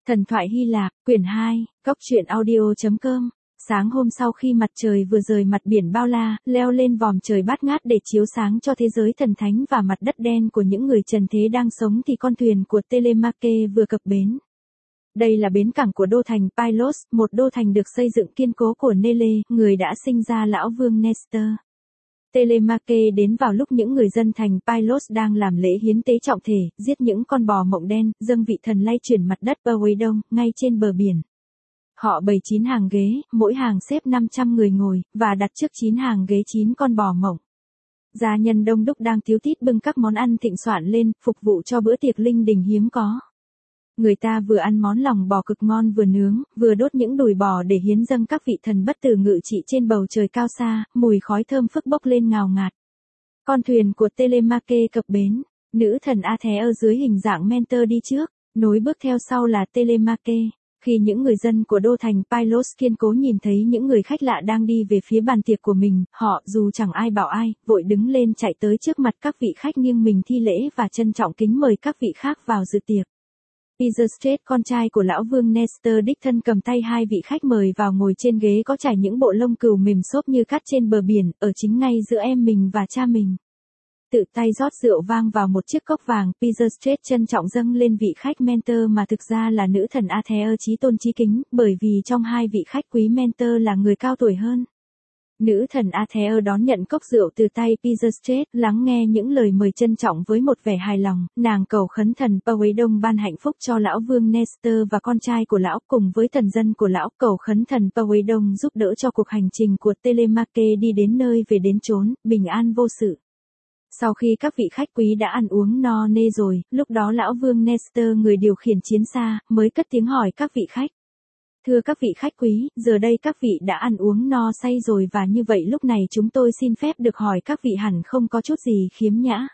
Thần thoại Hy Lạp, quyển 2, góc truyện audio.com. Sáng hôm sau khi mặt trời vừa rời mặt biển bao la, leo lên vòm trời bát ngát để chiếu sáng cho thế giới thần thánh và mặt đất đen của những người trần thế đang sống thì con thuyền của Telemachus vừa cập bến. Đây là bến cảng của đô thành Pylos, một đô thành được xây dựng kiên cố của Nele, người đã sinh ra lão vương Nestor. Telemachus đến vào lúc những người dân thành Pylos đang làm lễ hiến tế trọng thể, giết những con bò mộng đen, dâng vị thần lay chuyển mặt đất Poseidon, ngay trên bờ biển. Họ bày 9 hàng ghế, mỗi hàng xếp 500 người ngồi, và đặt trước 9 hàng ghế 9 con bò mộng. Gia nhân đông đúc đang tíu tít bưng các món ăn thịnh soạn lên, phục vụ cho bữa tiệc linh đình hiếm có. Người ta vừa ăn món lòng bò cực ngon vừa nướng, vừa đốt những đùi bò để hiến dâng các vị thần bất tử ngự trị trên bầu trời cao xa, mùi khói thơm phức bốc lên ngào ngạt. Con thuyền của Telemachus cập bến, nữ thần Athena dưới hình dạng mentor đi trước, nối bước theo sau là Telemachus. Khi những người dân của đô thành Pylos kiên cố nhìn thấy những người khách lạ đang đi về phía bàn tiệc của mình, họ, dù chẳng ai bảo ai, vội đứng lên chạy tới trước mặt các vị khách nghiêng mình thi lễ và trân trọng kính mời các vị khác vào dự tiệc. Pisistrates, con trai của lão vương Nestor đích thân cầm tay hai vị khách mời vào ngồi trên ghế có trải những bộ lông cừu mềm xốp như cát trên bờ biển, ở chính ngay giữa em mình và cha mình. Tự tay rót rượu vang vào một chiếc cốc vàng, Pisistrates trân trọng dâng lên vị khách mentor mà thực ra là nữ thần Athena chí tôn chí kính, bởi vì trong hai vị khách quý mentor là người cao tuổi hơn. Nữ thần Athena đón nhận cốc rượu từ tay Pisistrates, lắng nghe những lời mời trân trọng với một vẻ hài lòng, nàng cầu khấn thần Poseidon ban hạnh phúc cho lão vương Nestor và con trai của lão, cùng với thần dân của lão, cầu khấn thần Poseidon giúp đỡ cho cuộc hành trình của Telemachus đi đến nơi về đến chốn, bình an vô sự. Sau khi các vị khách quý đã ăn uống no nê rồi, lúc đó lão vương Nestor, người điều khiển chiến xa, mới cất tiếng hỏi các vị khách. Thưa các vị khách quý, giờ đây các vị đã ăn uống no say rồi và như vậy lúc này chúng tôi xin phép được hỏi các vị hẳn không có chút gì khiếm nhã.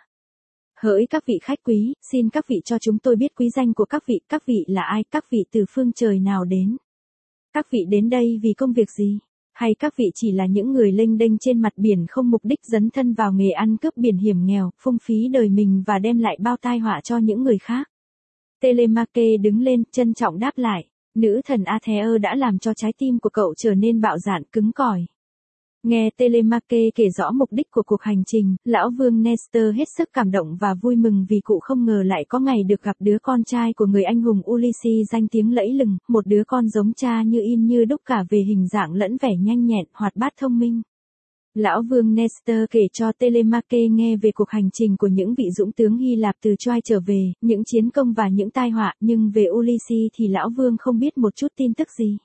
Hỡi các vị khách quý, xin các vị cho chúng tôi biết quý danh của các vị là ai, các vị từ phương trời nào đến. Các vị đến đây vì công việc gì? Hay các vị chỉ là những người lênh đênh trên mặt biển không mục đích dấn thân vào nghề ăn cướp biển hiểm nghèo, phung phí đời mình và đem lại bao tai họa cho những người khác? Telemachus đứng lên, trân trọng đáp lại. Nữ thần Athena đã làm cho trái tim của cậu trở nên bạo dạn cứng cỏi. Nghe Telemachus kể rõ mục đích của cuộc hành trình, lão vương Nestor hết sức cảm động và vui mừng vì cụ không ngờ lại có ngày được gặp đứa con trai của người anh hùng Ulysses danh tiếng lẫy lừng, một đứa con giống cha như in như đúc cả về hình dạng lẫn vẻ nhanh nhẹn, hoạt bát thông minh. Lão vương Nestor kể cho Telemachus nghe về cuộc hành trình của những vị dũng tướng Hy Lạp từ Troy trở về, những chiến công và những tai họa, nhưng về Ulysses thì lão vương không biết một chút tin tức gì.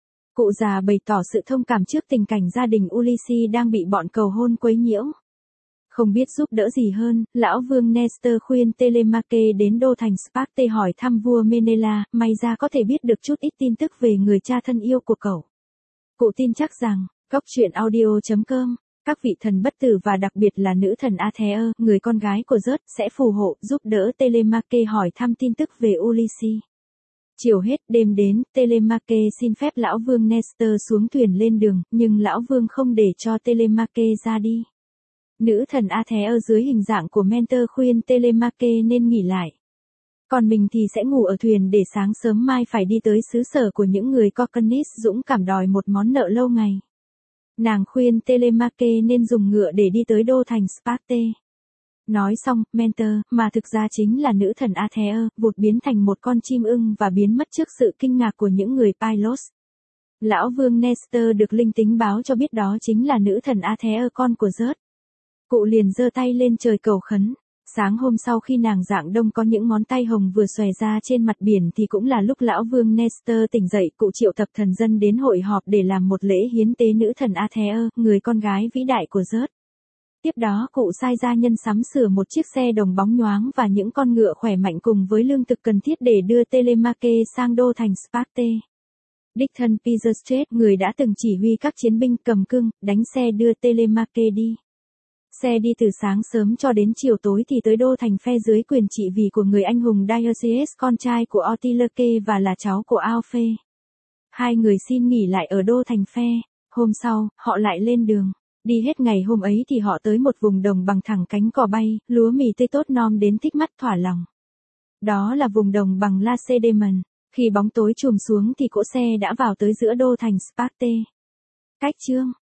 Cụ già bày tỏ sự thông cảm trước tình cảnh gia đình Ulysses đang bị bọn cầu hôn quấy nhiễu. Không biết giúp đỡ gì hơn, lão vương Nestor khuyên Telemachus đến đô thành Sparta hỏi thăm vua Menela, may ra có thể biết được chút ít tin tức về người cha thân yêu của cậu. Cụ tin chắc rằng, góc truyện audio.com, các vị thần bất tử và đặc biệt là nữ thần Athena, người con gái của Zeus, sẽ phù hộ, giúp đỡ Telemachus hỏi thăm tin tức về Ulysses. Chiều hết đêm đến, Telemachus xin phép lão vương Nestor xuống thuyền lên đường, nhưng lão vương không để cho Telemachus ra đi. Nữ thần Athena dưới hình dạng của mentor khuyên Telemachus nên nghỉ lại. Còn mình thì sẽ ngủ ở thuyền để sáng sớm mai phải đi tới xứ sở của những người Cocanis dũng cảm đòi một món nợ lâu ngày. Nàng khuyên Telemachus nên dùng ngựa để đi tới đô thành Sparta. Nói xong, mentor, mà thực ra chính là nữ thần Athena, vụt biến thành một con chim ưng và biến mất trước sự kinh ngạc của những người Pylos. Lão vương Nestor được linh tính báo cho biết đó chính là nữ thần Athena, con của Zeus. Cụ liền giơ tay lên trời cầu khấn. Sáng hôm sau khi nàng dạng đông có những ngón tay hồng vừa xòe ra trên mặt biển thì cũng là lúc lão vương Nestor tỉnh dậy, cụ triệu tập thần dân đến hội họp để làm một lễ hiến tế nữ thần Athena, người con gái vĩ đại của Zeus. Tiếp đó cụ sai gia nhân sắm sửa một chiếc xe đồng bóng nhoáng và những con ngựa khỏe mạnh cùng với lương thực cần thiết để đưa Telemachus sang đô thành Sparta. Đích thân Pisistrates, người đã từng chỉ huy các chiến binh cầm cương, đánh xe đưa Telemachus đi. Xe đi từ sáng sớm cho đến chiều tối thì tới đô thành Phe dưới quyền trị vì của người anh hùng Diogenes, con trai của Ortiloque và là cháu của Alphe. Hai người xin nghỉ lại ở đô thành Phe. Hôm sau, họ lại lên đường. Đi hết ngày hôm ấy thì họ tới một vùng đồng bằng thẳng cánh cỏ bay, lúa mì tươi tốt non đến thích mắt thỏa lòng. Đó là vùng đồng bằng Lacedaemon. Khi bóng tối trùm xuống thì cỗ xe đã vào tới giữa đô thành Sparte. Cách chương